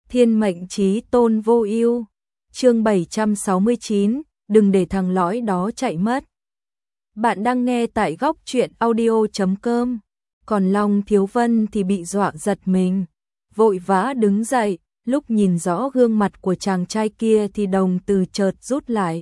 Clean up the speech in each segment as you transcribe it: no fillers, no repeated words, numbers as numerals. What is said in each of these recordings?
Thiên mệnh chí tôn vô ưu. Chương 769, đừng để thằng lõi đó chạy mất. Bạn đang nghe tại góc truyện audio.com. Còn Long Thiếu Vân thì bị dọa giật mình, vội vã đứng dậy, lúc nhìn rõ gương mặt của chàng trai kia thì đồng từ chợt rút lại.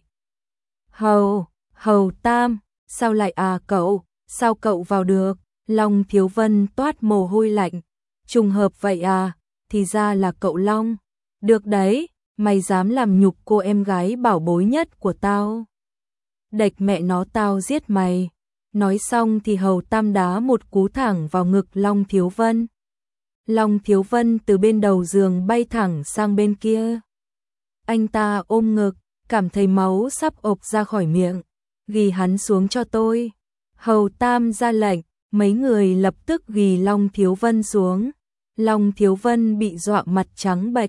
Hầu Tam, sao lại cậu, sao cậu vào được? Long Thiếu Vân toát mồ hôi lạnh. Trùng hợp vậy thì ra là cậu Long. Được đấy, mày dám làm nhục cô em gái bảo bối nhất của tao. Đệch mẹ nó tao giết mày. Nói xong thì Hầu Tam đá một cú thẳng vào ngực Long Thiếu Vân. Long Thiếu Vân từ bên đầu giường bay thẳng sang bên kia. Anh ta ôm ngực, cảm thấy máu sắp ộc ra khỏi miệng. Ghi hắn xuống cho tôi. Hầu Tam ra lệnh, mấy người lập tức ghi Long Thiếu Vân xuống. Long Thiếu Vân bị dọa mặt trắng bệch.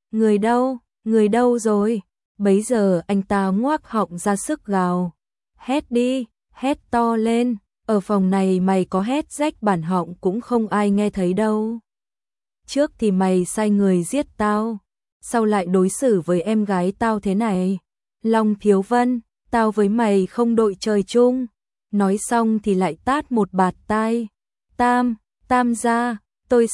Người đâu rồi? Bấy giờ anh ta ngoác họng ra sức gào. Hét đi, hét to lên, ở phòng này mày có hét rách bản họng cũng không ai nghe thấy đâu. Trước thì mày sai người giết tao, sau lại đối xử với em gái tao thế này. Long Thiếu Vân, tao với mày không đội trời chung. Nói xong thì lại tát một bạt tai. Tam gia, tôi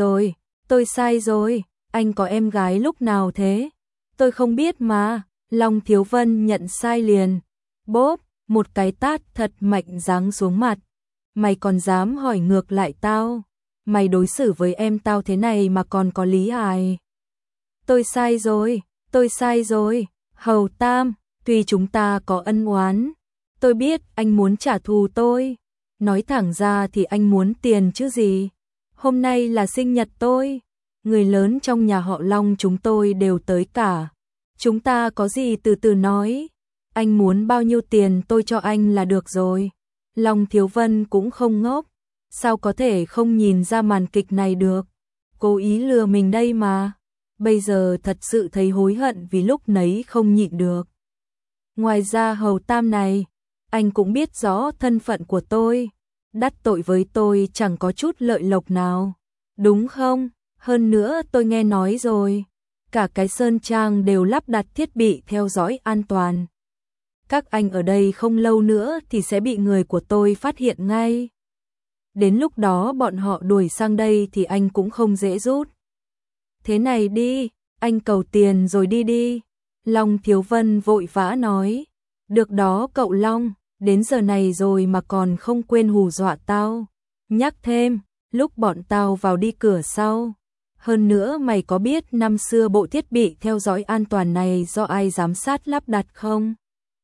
sai rồi, anh có em gái lúc nào thế? Tôi không biết mà. Long Thiếu Vân nhận sai liền. Bốp, một cái tát thật mạnh giáng xuống mặt. Mày còn dám hỏi ngược lại tao? Mày đối xử với em tao thế này mà còn có lý ai? Tôi sai rồi. Hầu Tam, tuy chúng ta có ân oán, tôi biết anh muốn trả thù tôi. Nói thẳng ra thì anh muốn tiền chứ gì. Hôm nay là sinh nhật tôi. Người lớn trong nhà họ Long chúng tôi đều tới cả. Chúng ta có gì từ từ nói. Anh muốn bao nhiêu tiền tôi cho anh là được rồi. Long Thiếu Vân cũng không ngốc. Sao có thể không nhìn ra màn kịch này được. Cố ý lừa mình đây mà. Bây giờ thật sự thấy hối hận vì lúc nấy không nhịn được. Ngoài ra Hầu Tam này, anh cũng biết rõ thân phận của tôi. Đắc tội với tôi chẳng có chút lợi lộc nào. Đúng không? Hơn nữa tôi nghe nói rồi. Cả cái Sơn Trang đều lắp đặt thiết bị theo dõi an toàn. Các anh ở đây không lâu nữa thì sẽ bị người của tôi phát hiện ngay. Đến lúc đó bọn họ đuổi sang đây thì anh cũng không dễ rút. Thế này đi, anh cầu tiền rồi đi. Long Thiếu Vân vội vã nói. Được đó cậu Long, đến giờ này rồi mà còn không quên hù dọa tao. Nhắc thêm, lúc bọn tao vào đi cửa sau. Hơn nữa mày có biết năm xưa bộ thiết bị theo dõi an toàn này do ai giám sát lắp đặt không?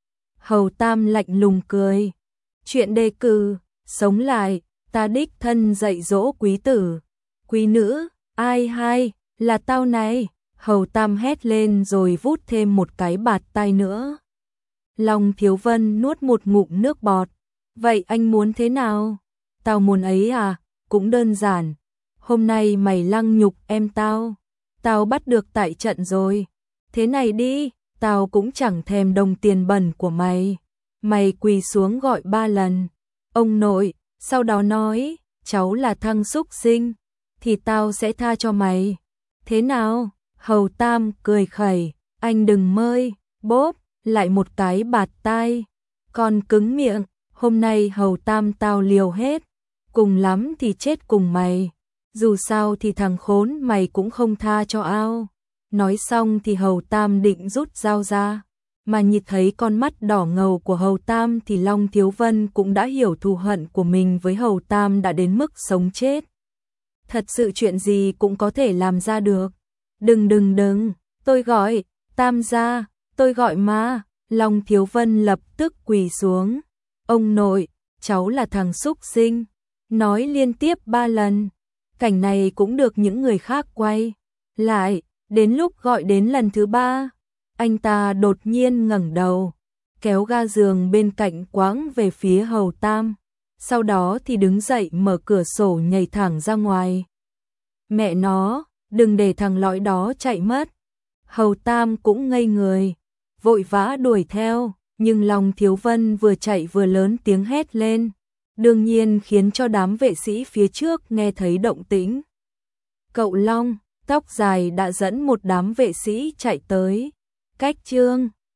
Hầu Tam lạnh lùng cười. Chuyện đề cử, sống lại, ta đích thân dạy dỗ quý tử. Quý nữ, ai hay, là tao này. Hầu Tam hét lên rồi vút thêm một cái bạt tai nữa. Long Thiếu Vân nuốt một ngụm nước bọt. Vậy anh muốn thế nào? Tao muốn ấy cũng đơn giản. Hôm nay mày lăng nhục em tao bắt được tại trận rồi. Thế này đi, tao cũng chẳng thèm đồng tiền bẩn của mày. Mày quỳ xuống gọi 3 lần. Ông nội, sau đó nói, cháu là thằng súc sinh, thì tao sẽ tha cho mày. Thế nào? Hầu Tam cười khẩy, anh đừng mơi, bốp, lại một cái bạt tai. Còn cứng miệng, hôm nay Hầu Tam tao liều hết, cùng lắm thì chết cùng mày. Dù sao thì thằng khốn mày cũng không tha cho ao. Nói xong thì Hầu Tam định rút dao ra, mà nhìn thấy con mắt đỏ ngầu của Hầu Tam thì Long Thiếu Vân cũng đã hiểu thù hận của mình với Hầu Tam đã đến mức sống chết. Thật sự chuyện gì cũng có thể làm ra được. Đừng, tôi gọi, Tam gia, tôi gọi mà. Long Thiếu Vân lập tức quỳ xuống. Ông nội, cháu là thằng súc sinh. Nói liên tiếp 3 lần. Cảnh này cũng được những người khác quay lại. Đến lúc gọi đến lần thứ 3, anh ta đột nhiên ngẩng đầu, kéo ga giường bên cạnh quáng về phía Hầu Tam. Sau đó thì đứng dậy mở cửa sổ nhảy thẳng ra ngoài. Mẹ nó, đừng để thằng lõi đó chạy mất. Hầu Tam cũng ngây người, vội vã đuổi theo, nhưng Long Thiếu Vân vừa chạy vừa lớn tiếng hét lên. Đương nhiên khiến cho đám vệ sĩ phía trước nghe thấy động tĩnh. Cậu Long, tóc dài đã dẫn một đám vệ sĩ chạy tới. Cách Trương